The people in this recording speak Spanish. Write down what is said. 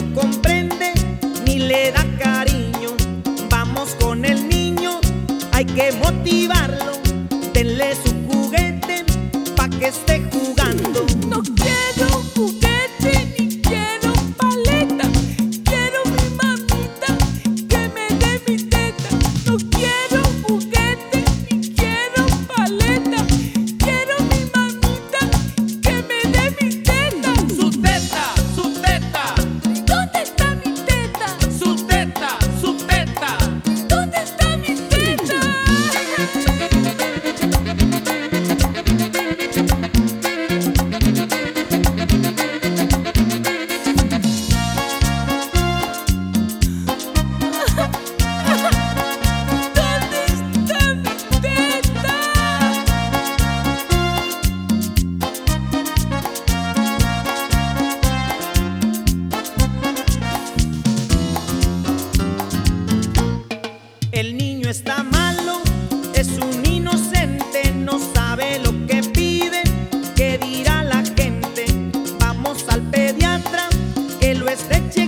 comprende ni le da cariño. Vamos con el niño, hay que motivarlo. Denle su juguete pa' que esté jugando. No quiero juguete ni quiero paleta. Quiero mi mamita que me dé mi teta. No quiero juguete ni quiero paleta. Quiero mi mamita que me dé mi teta. Su teta, su teta. ¿Dónde está mi teta? Su teta, su teta. ¿Dónde está mi teta? ¿Dónde está mi teta? El niño está malo, es un inocente, no sabe lo que pide, qué dirá la gente. Vamos al pediatra, que lo esté checando.